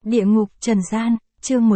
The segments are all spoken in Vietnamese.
Địa ngục trần gian, chương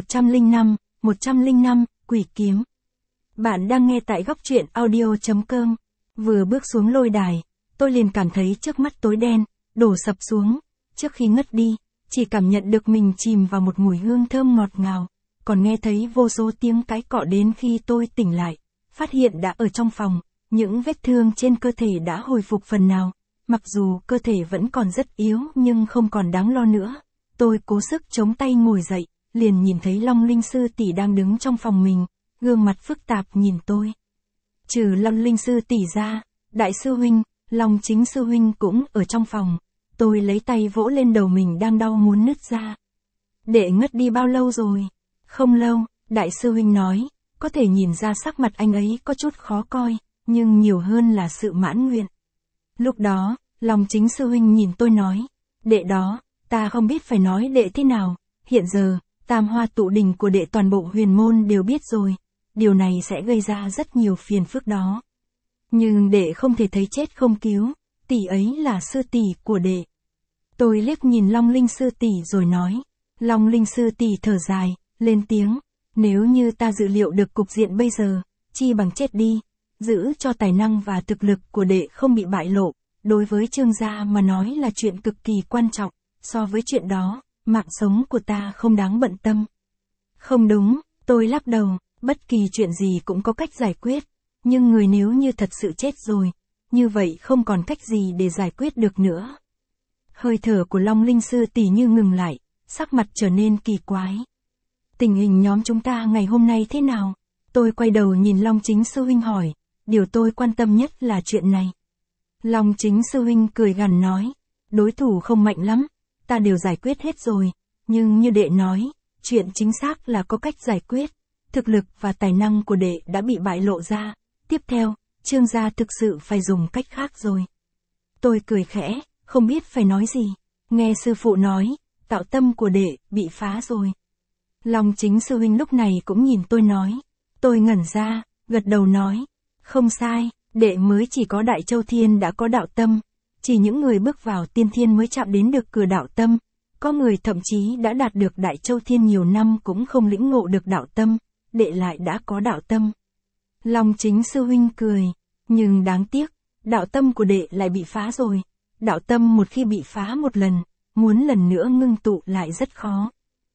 105, Quỷ kiếm. Bạn đang nghe tại góc truyện audio.com. Vừa bước xuống lôi đài, tôi liền cảm thấy trước mắt tối đen, đổ sập xuống. Trước khi ngất đi, chỉ cảm nhận được mình chìm vào một mùi hương thơm ngọt ngào, còn nghe thấy vô số tiếng cái cọ đến khi tôi tỉnh lại. Phát hiện đã ở trong phòng, những vết thương trên cơ thể đã hồi phục phần nào. Mặc dù cơ thể vẫn còn rất yếu nhưng không còn đáng lo nữa. Tôi cố sức chống tay ngồi dậy, liền nhìn thấy Long Linh Sư tỷ đang đứng trong phòng mình, gương mặt phức tạp nhìn tôi. Trừ Long Linh Sư tỷ ra, Đại sư huynh, Long Chính sư huynh cũng ở trong phòng. Tôi lấy tay vỗ lên đầu mình đang đau muốn nứt ra. Đệ ngất đi bao lâu rồi? Không lâu, Đại sư huynh nói, có thể nhìn ra sắc mặt anh ấy có chút khó coi, nhưng nhiều hơn là sự mãn nguyện. Lúc đó, Long Chính sư huynh nhìn tôi nói, đệ đó, ta không biết phải nói đệ thế nào, hiện giờ, tam hoa tụ đỉnh của đệ toàn bộ huyền môn đều biết rồi, điều này sẽ gây ra rất nhiều phiền phức đó. Nhưng đệ không thể thấy chết không cứu, tỷ ấy là sư tỷ của đệ. Tôi liếc nhìn Long Linh sư tỷ rồi nói, Long Linh sư tỷ thở dài, lên tiếng, nếu như ta dự liệu được cục diện bây giờ, chi bằng chết đi, giữ cho tài năng và thực lực của đệ không bị bại lộ, đối với Trương gia mà nói là chuyện cực kỳ quan trọng. So với chuyện đó, mạng sống của ta không đáng bận tâm. Không đúng, tôi lắc đầu, bất kỳ chuyện gì cũng có cách giải quyết, nhưng người nếu như thật sự chết rồi, như vậy không còn cách gì để giải quyết được nữa. Hơi thở của Long Linh sư tỷ như ngừng lại, sắc mặt trở nên kỳ quái. Tình hình nhóm chúng ta ngày hôm nay thế nào? Tôi quay đầu nhìn Long Chính sư huynh hỏi, điều tôi quan tâm nhất là chuyện này. Long Chính sư huynh cười gằn nói, đối thủ không mạnh lắm. Ta đều giải quyết hết rồi, nhưng như đệ nói, chuyện chính xác là có cách giải quyết, thực lực và tài năng của đệ đã bị bại lộ ra, tiếp theo, Trương gia thực sự phải dùng cách khác rồi. Tôi cười khẽ, không biết phải nói gì, nghe sư phụ nói, tạo tâm của đệ bị phá rồi. Long Chính sư huynh lúc này cũng nhìn tôi nói, tôi ngẩn ra, gật đầu nói, không sai, đệ mới chỉ có Đại Châu Thiên đã có đạo tâm. Chỉ những người bước vào tiên thiên mới chạm đến được cửa đạo tâm, có người thậm chí đã đạt được Đại Châu Thiên nhiều năm cũng không lĩnh ngộ được đạo tâm, đệ lại đã có đạo tâm. Long Chính sư huynh cười, nhưng đáng tiếc, đạo tâm của đệ lại bị phá rồi, đạo tâm một khi bị phá một lần, muốn lần nữa ngưng tụ lại rất khó.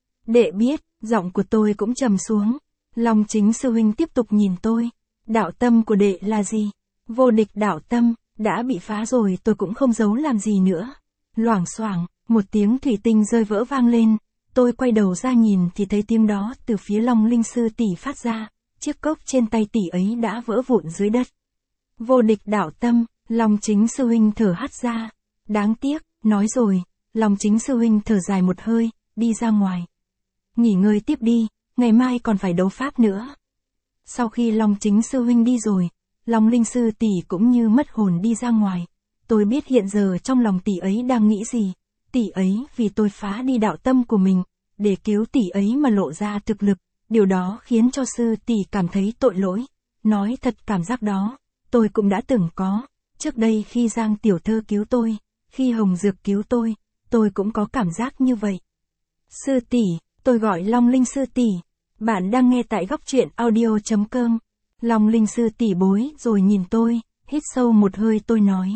Đệ biết, giọng của tôi cũng trầm xuống, Long Chính sư huynh tiếp tục nhìn tôi, đạo tâm của đệ là gì? Vô địch đạo tâm. Đã bị phá rồi tôi cũng không giấu làm gì nữa. Loảng xoảng, một tiếng thủy tinh rơi vỡ vang lên, tôi quay đầu ra nhìn thì thấy tiếng đó từ phía Long Linh sư tỷ phát ra, chiếc cốc trên tay tỷ ấy đã vỡ vụn dưới đất. Vô địch đạo tâm, Long Chính sư huynh thở hắt ra. Đáng tiếc, nói rồi, Long Chính sư huynh thở dài một hơi, đi ra ngoài. Nghỉ ngơi tiếp đi, ngày mai còn phải đấu pháp nữa. Sau khi Long Chính sư huynh đi rồi, Long Linh sư tỷ cũng như mất hồn đi ra ngoài. Tôi biết hiện giờ trong lòng tỷ ấy đang nghĩ gì. Tỷ ấy vì tôi phá đi đạo tâm của mình, để cứu tỷ ấy mà lộ ra thực lực. Điều đó khiến cho sư tỷ cảm thấy tội lỗi. Nói thật cảm giác đó, tôi cũng đã từng có. Trước đây khi Giang tiểu thơ cứu tôi, khi Hồng Dược cứu tôi cũng có cảm giác như vậy. Sư tỷ, tôi gọi Long Linh sư tỷ. Bạn đang nghe tại góc truyện audio.com. Long Linh sư tỷ bối rồi nhìn tôi, hít sâu một hơi tôi nói.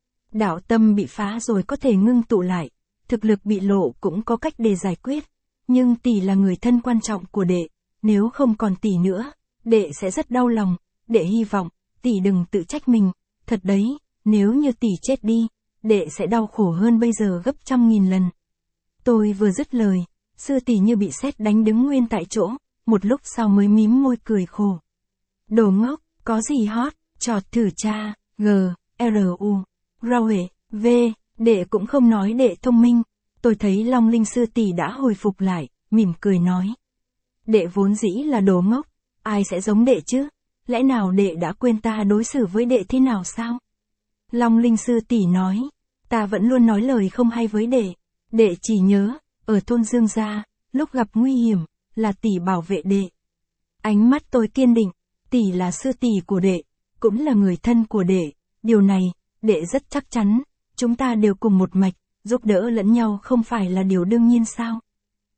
Đạo tâm bị phá rồi có thể ngưng tụ lại, thực lực bị lộ cũng có cách để giải quyết, nhưng tỷ là người thân quan trọng của đệ, nếu không còn tỷ nữa, đệ sẽ rất đau lòng, đệ hy vọng, tỷ đừng tự trách mình, thật đấy, nếu như tỷ chết đi, đệ sẽ đau khổ hơn bây giờ gấp 100.000 lần. Tôi vừa dứt lời, sư tỷ như bị sét đánh đứng nguyên tại chỗ, một lúc sau mới mím môi cười khổ. Đồ ngốc, có gì hot, trọt thử cha, G-R-U, rau hể, V, đệ cũng không nói đệ thông minh. Tôi thấy Long Linh sư tỷ đã hồi phục lại, mỉm cười nói. Đệ vốn dĩ là đồ ngốc, ai sẽ giống đệ chứ, lẽ nào đệ đã quên ta đối xử với đệ thế nào sao? Long Linh sư tỷ nói, ta vẫn luôn nói lời không hay với đệ chỉ nhớ, ở thôn Dương gia, lúc gặp nguy hiểm, là tỷ bảo vệ đệ. Ánh mắt tôi kiên định. Tỷ là sư tỷ của đệ, cũng là người thân của đệ, điều này, đệ rất chắc chắn, chúng ta đều cùng một mạch, giúp đỡ lẫn nhau không phải là điều đương nhiên sao?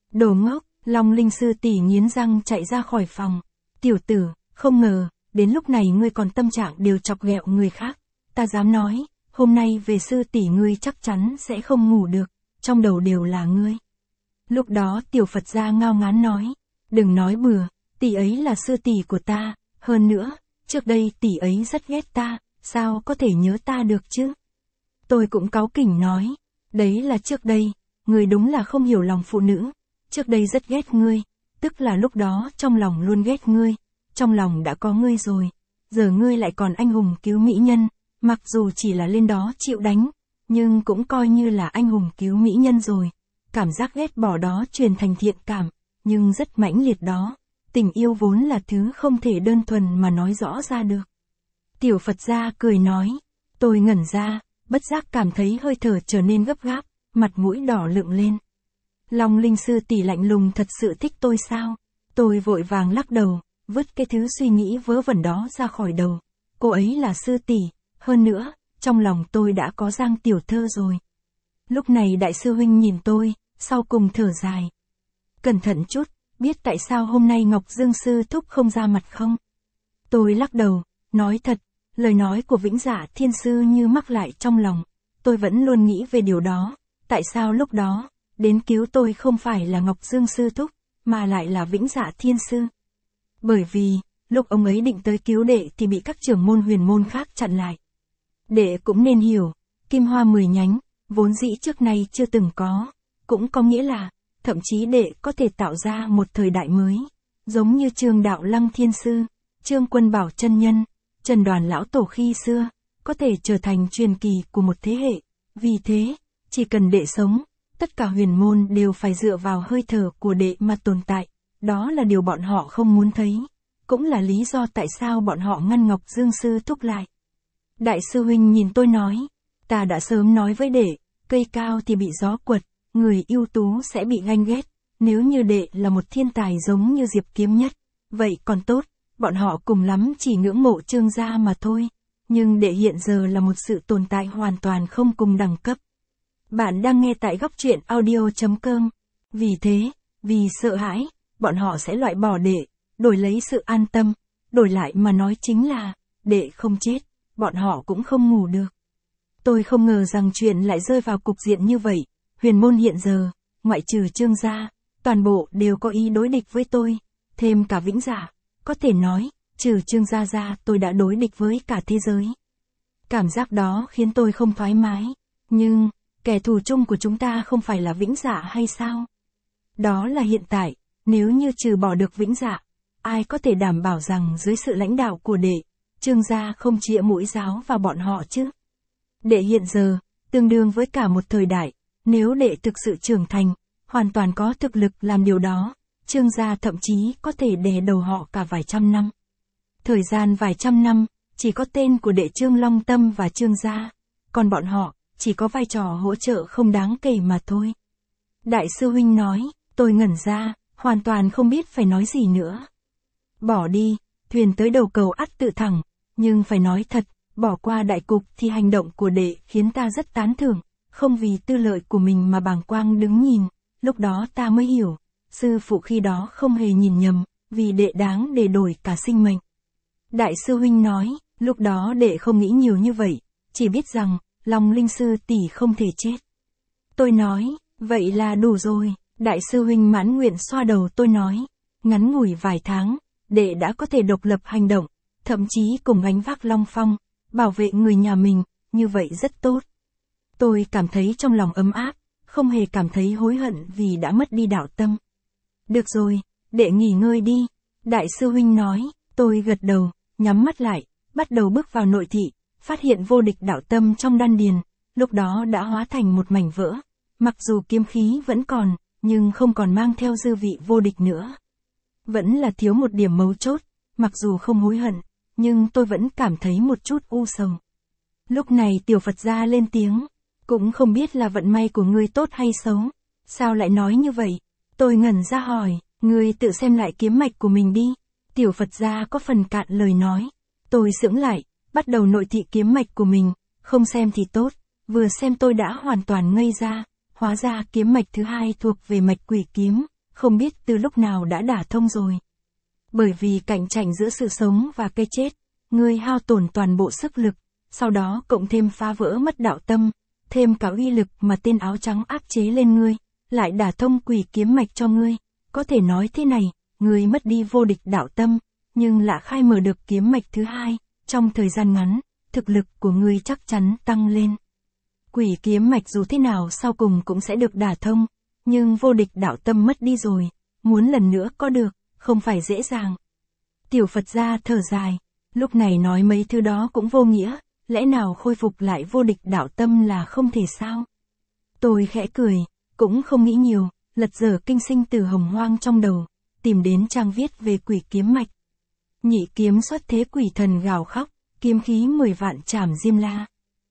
Đồ ngốc, Long Linh sư tỷ nghiến răng chạy ra khỏi phòng. Tiểu tử, không ngờ, đến lúc này ngươi còn tâm trạng đều chọc ghẹo người khác. Ta dám nói, hôm nay về sư tỷ ngươi chắc chắn sẽ không ngủ được, trong đầu đều là ngươi. Lúc đó tiểu Phật gia ngao ngán nói, đừng nói bừa, tỷ ấy là sư tỷ của ta, hơn nữa, trước đây tỷ ấy rất ghét ta, sao có thể nhớ ta được chứ? Tôi cũng cáu kỉnh nói, đấy là trước đây, ngươi đúng là không hiểu lòng phụ nữ, trước đây rất ghét ngươi, tức là lúc đó trong lòng luôn ghét ngươi, trong lòng đã có ngươi rồi, giờ ngươi lại còn anh hùng cứu mỹ nhân, mặc dù chỉ là lên đó chịu đánh, nhưng cũng coi như là anh hùng cứu mỹ nhân rồi. Cảm giác ghét bỏ đó truyền thành thiện cảm, nhưng rất mãnh liệt đó. Tình yêu vốn là thứ không thể đơn thuần mà nói rõ ra được. Tiểu Phật gia cười nói, tôi ngẩn ra, bất giác cảm thấy hơi thở trở nên gấp gáp, mặt mũi đỏ lựng lên. Long Linh sư tỷ lạnh lùng thật sự thích tôi sao? Tôi vội vàng lắc đầu, vứt cái thứ suy nghĩ vớ vẩn đó ra khỏi đầu. Cô ấy là sư tỷ, hơn nữa, trong lòng tôi đã có Giang tiểu thơ rồi. Lúc này đại sư huynh nhìn tôi, sau cùng thở dài. Cẩn thận chút, biết tại sao hôm nay Ngọc Dương sư thúc không ra mặt không? Tôi lắc đầu, nói thật, lời nói của Vĩnh Dạ Thiên sư như mắc lại trong lòng. Tôi vẫn luôn nghĩ về điều đó, tại sao lúc đó, đến cứu tôi không phải là Ngọc Dương sư thúc, mà lại là Vĩnh Dạ Thiên sư. Bởi vì, lúc ông ấy định tới cứu đệ thì bị các trưởng môn huyền môn khác chặn lại. Đệ cũng nên hiểu, kim hoa 10 nhánh, vốn dĩ trước nay chưa từng có, cũng có nghĩa là, thậm chí đệ có thể tạo ra một thời đại mới, giống như Trương Đạo Lăng Thiên Sư, Trương Quân Bảo chân nhân, Trần Đoàn Lão Tổ khi xưa, có thể trở thành truyền kỳ của một thế hệ. Vì thế, chỉ cần đệ sống, tất cả huyền môn đều phải dựa vào hơi thở của đệ mà tồn tại, đó là điều bọn họ không muốn thấy, cũng là lý do tại sao bọn họ ngăn Ngọc Dương sư thúc lại. Đại sư huynh nhìn tôi nói, ta đã sớm nói với đệ, cây cao thì bị gió quật, người ưu tú sẽ bị ganh ghét, nếu như đệ là một thiên tài giống như Diệp Kiếm Nhất, vậy còn tốt, bọn họ cùng lắm chỉ ngưỡng mộ Trương gia mà thôi, nhưng đệ hiện giờ là một sự tồn tại hoàn toàn không cùng đẳng cấp. Bạn đang nghe tại góc truyện audio.com, vì thế, vì sợ hãi, bọn họ sẽ loại bỏ đệ, đổi lấy sự an tâm, đổi lại mà nói chính là, đệ không chết, bọn họ cũng không ngủ được. Tôi không ngờ rằng chuyện lại rơi vào cục diện như vậy, huyền môn hiện giờ, ngoại trừ Trương gia, toàn bộ đều có ý đối địch với tôi, thêm cả Vĩnh Dạ, có thể nói, trừ Trương gia ra tôi đã đối địch với cả thế giới. Cảm giác đó khiến tôi không thoải mái, nhưng, kẻ thù chung của chúng ta không phải là Vĩnh Dạ hay sao? Đó là hiện tại, nếu như trừ bỏ được Vĩnh Dạ, ai có thể đảm bảo rằng dưới sự lãnh đạo của đệ, Trương gia không chĩa mũi giáo vào bọn họ chứ? Đệ hiện giờ, tương đương với cả một thời đại, nếu đệ thực sự trưởng thành, hoàn toàn có thực lực làm điều đó, Trương gia thậm chí có thể đè đầu họ cả vài trăm năm. Thời gian vài trăm năm, chỉ có tên của đệ Trương Long Tâm và Trương gia, còn bọn họ, chỉ có vai trò hỗ trợ không đáng kể mà thôi. Đại sư huynh nói, tôi ngẩn ra, hoàn toàn không biết phải nói gì nữa. Bỏ đi, thuyền tới đầu cầu ắt tự thẳng, nhưng phải nói thật, bỏ qua đại cục thì hành động của đệ khiến ta rất tán thưởng, không vì tư lợi của mình mà bàng quang đứng nhìn, lúc đó ta mới hiểu, sư phụ khi đó không hề nhìn nhầm, vì đệ đáng để đổi cả sinh mệnh. Đại sư huynh nói, lúc đó đệ không nghĩ nhiều như vậy, chỉ biết rằng, Long Linh sư tỷ không thể chết. Tôi nói, vậy là đủ rồi, đại sư huynh mãn nguyện xoa đầu tôi nói, ngắn ngủi vài tháng, đệ đã có thể độc lập hành động, thậm chí cùng gánh vác Long Phong, bảo vệ người nhà mình, như vậy rất tốt. Tôi cảm thấy trong lòng ấm áp, không hề cảm thấy hối hận vì đã mất đi đạo tâm. Được rồi, đệ nghỉ ngơi đi, đại sư huynh nói, tôi gật đầu, nhắm mắt lại, bắt đầu bước vào nội thị, phát hiện vô địch đạo tâm trong đan điền, lúc đó đã hóa thành một mảnh vỡ, mặc dù kiếm khí vẫn còn, nhưng không còn mang theo dư vị vô địch nữa. Vẫn là thiếu một điểm mấu chốt, mặc dù không hối hận, nhưng tôi vẫn cảm thấy một chút u sầu. Lúc này tiểu Phật gia lên tiếng, cũng không biết là vận may của ngươi tốt hay xấu, sao lại nói như vậy? Tôi ngẩn ra hỏi, ngươi tự xem lại kiếm mạch của mình đi. Tiểu Phật gia có phần cạn lời nói. Tôi sững lại, bắt đầu nội thị kiếm mạch của mình, không xem thì tốt, vừa xem tôi đã hoàn toàn ngây ra, hóa ra kiếm mạch thứ hai thuộc về mạch quỷ kiếm, không biết từ lúc nào đã đả thông rồi. Bởi vì cạnh tranh giữa sự sống và cái chết, ngươi hao tổn toàn bộ sức lực, sau đó cộng thêm phá vỡ mất đạo tâm, thêm cả uy lực mà tên áo trắng áp chế lên ngươi, lại đả thông quỷ kiếm mạch cho ngươi. Có thể nói thế này, ngươi mất đi vô địch đạo tâm, nhưng lại khai mở được kiếm mạch thứ hai, trong thời gian ngắn, thực lực của ngươi chắc chắn tăng lên. Quỷ kiếm mạch dù thế nào sau cùng cũng sẽ được đả thông, nhưng vô địch đạo tâm mất đi rồi, muốn lần nữa có được, không phải dễ dàng. Tiểu Phật gia thở dài, lúc này nói mấy thứ đó cũng vô nghĩa, lẽ nào khôi phục lại vô địch đạo tâm là không thể sao? Tôi khẽ cười, cũng không nghĩ nhiều, lật dở kinh sinh tử hồng hoang trong đầu, tìm đến trang viết về quỷ kiếm mạch. Nhị kiếm xuất thế quỷ thần gào khóc, kiếm khí 10 vạn trảm diêm la.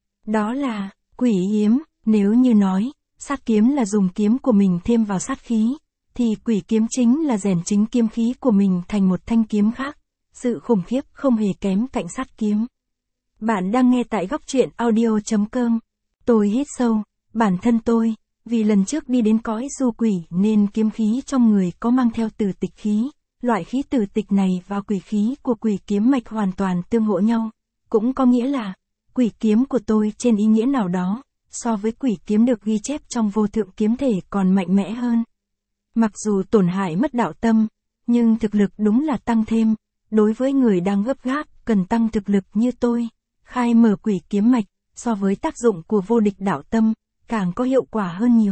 Đó là quỷ yếm, nếu như nói, sát kiếm là dùng kiếm của mình thêm vào sát khí, thì quỷ kiếm chính là rèn chính kiếm khí của mình thành một thanh kiếm khác. Sự khủng khiếp không hề kém cạnh sát kiếm. Bạn đang nghe tại góc truyện audio.com. Tôi hít sâu, bản thân tôi, vì lần trước đi đến cõi du quỷ nên kiếm khí trong người có mang theo tử tịch khí. Loại khí tử tịch này và quỷ khí của quỷ kiếm mạch hoàn toàn tương hỗ nhau. Cũng có nghĩa là, quỷ kiếm của tôi trên ý nghĩa nào đó, so với quỷ kiếm được ghi chép trong vô thượng kiếm thể còn mạnh mẽ hơn. Mặc dù tổn hại mất đạo tâm, nhưng thực lực đúng là tăng thêm. Đối với người đang gấp gáp, cần tăng thực lực như tôi, khai mở quỷ kiếm mạch, so với tác dụng của vô địch đạo tâm, càng có hiệu quả hơn nhiều.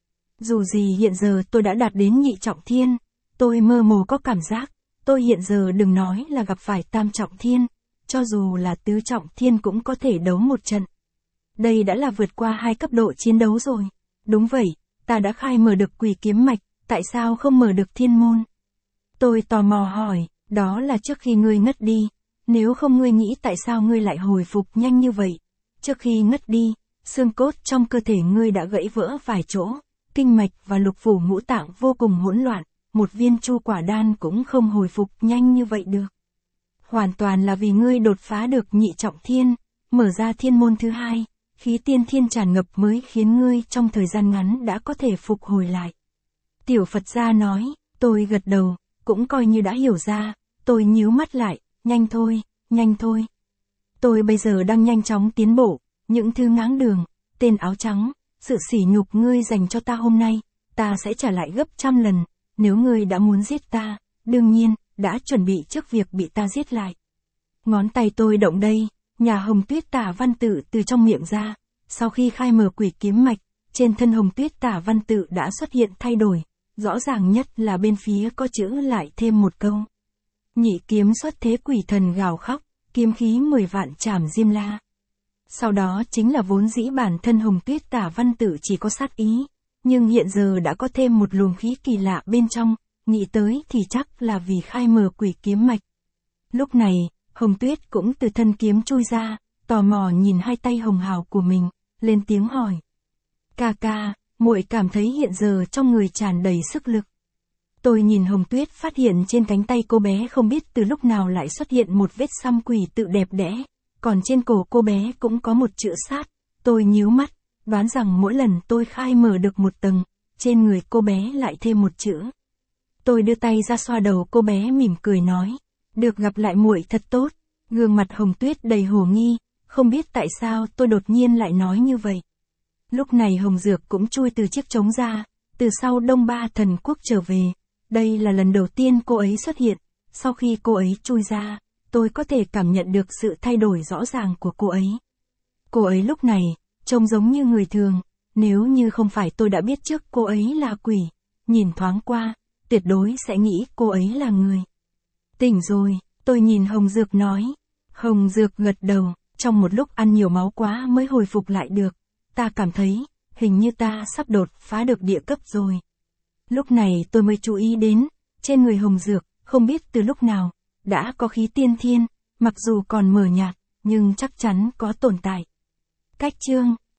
Dù gì hiện giờ tôi đã đạt đến nhị trọng thiên, tôi mơ hồ có cảm giác, tôi hiện giờ đừng nói là gặp phải tam trọng thiên, cho dù là tứ trọng thiên cũng có thể đấu một trận. Đây đã là vượt qua 2 cấp độ chiến đấu rồi. Đúng vậy, ta đã khai mở được quỷ kiếm mạch, tại sao không mở được thiên môn? Tôi tò mò hỏi, đó là trước khi ngươi ngất đi, nếu không ngươi nghĩ tại sao ngươi lại hồi phục nhanh như vậy? Trước khi ngất đi, xương cốt trong cơ thể ngươi đã gãy vỡ vài chỗ, kinh mạch và lục phủ ngũ tạng vô cùng hỗn loạn, một viên chu quả đan cũng không hồi phục nhanh như vậy được. Hoàn toàn là vì ngươi đột phá được nhị trọng thiên, mở ra thiên môn thứ hai, khí tiên thiên tràn ngập mới khiến ngươi trong thời gian ngắn đã có thể phục hồi lại. Tiểu Phật gia nói, tôi gật đầu, cũng coi như đã hiểu ra, tôi nhíu mắt lại, nhanh thôi, nhanh thôi. Tôi bây giờ đang nhanh chóng tiến bộ, những thứ ngáng đường, tên áo trắng, sự sỉ nhục ngươi dành cho ta hôm nay, ta sẽ trả lại gấp trăm lần, nếu ngươi đã muốn giết ta, đương nhiên, đã chuẩn bị trước việc bị ta giết lại. Ngón tay tôi động đây, nhà Hồng Tuyết tả văn tự từ trong miệng ra, sau khi khai mở quỷ kiếm mạch, trên thân Hồng Tuyết tả văn tự đã xuất hiện thay đổi, rõ ràng nhất là bên phía có chữ lại thêm một câu. Nhị kiếm xuất thế quỷ thần gào khóc, kiếm khí 10 vạn trảm diêm la. Sau đó chính là vốn dĩ bản thân Hồng Tuyết tả văn tự chỉ có sát ý, nhưng hiện giờ đã có thêm một luồng khí kỳ lạ bên trong, nghĩ tới thì chắc là vì khai mở quỷ kiếm mạch. Lúc này, Hồng Tuyết cũng từ thân kiếm chui ra, tò mò nhìn hai tay hồng hào của mình, lên tiếng hỏi. Ca ca, muội cảm thấy hiện giờ trong người tràn đầy sức lực. Tôi nhìn Hồng Tuyết phát hiện trên cánh tay cô bé không biết từ lúc nào lại xuất hiện một vết xăm quỷ tự đẹp đẽ, còn trên cổ cô bé cũng có một chữ sát. Tôi nhíu mắt, đoán rằng mỗi lần tôi khai mở được một tầng, trên người cô bé lại thêm một chữ. Tôi đưa tay ra xoa đầu cô bé mỉm cười nói, được gặp lại muội thật tốt. Gương mặt Hồng Tuyết đầy hồ nghi, không biết tại sao tôi đột nhiên lại nói như vậy. Lúc này Hồng Dược cũng chui từ chiếc trống ra, từ sau Đông Ba Thần Quốc trở về. Đây là lần đầu tiên cô ấy xuất hiện, sau khi cô ấy chui ra, tôi có thể cảm nhận được sự thay đổi rõ ràng của cô ấy. Cô ấy lúc này, trông giống như người thường, nếu như không phải tôi đã biết trước cô ấy là quỷ, nhìn thoáng qua, tuyệt đối sẽ nghĩ cô ấy là người. Tỉnh rồi, tôi nhìn Hồng Dược nói. Hồng Dược gật đầu, trong một lúc ăn nhiều máu quá mới hồi phục lại được, ta cảm thấy, hình như ta sắp đột phá được địa cấp rồi. Lúc này tôi mới chú ý đến, trên người Hồng Dược, không biết từ lúc nào, đã có khí tiên thiên, mặc dù còn mờ nhạt, nhưng chắc chắn có tồn tại. Cách chương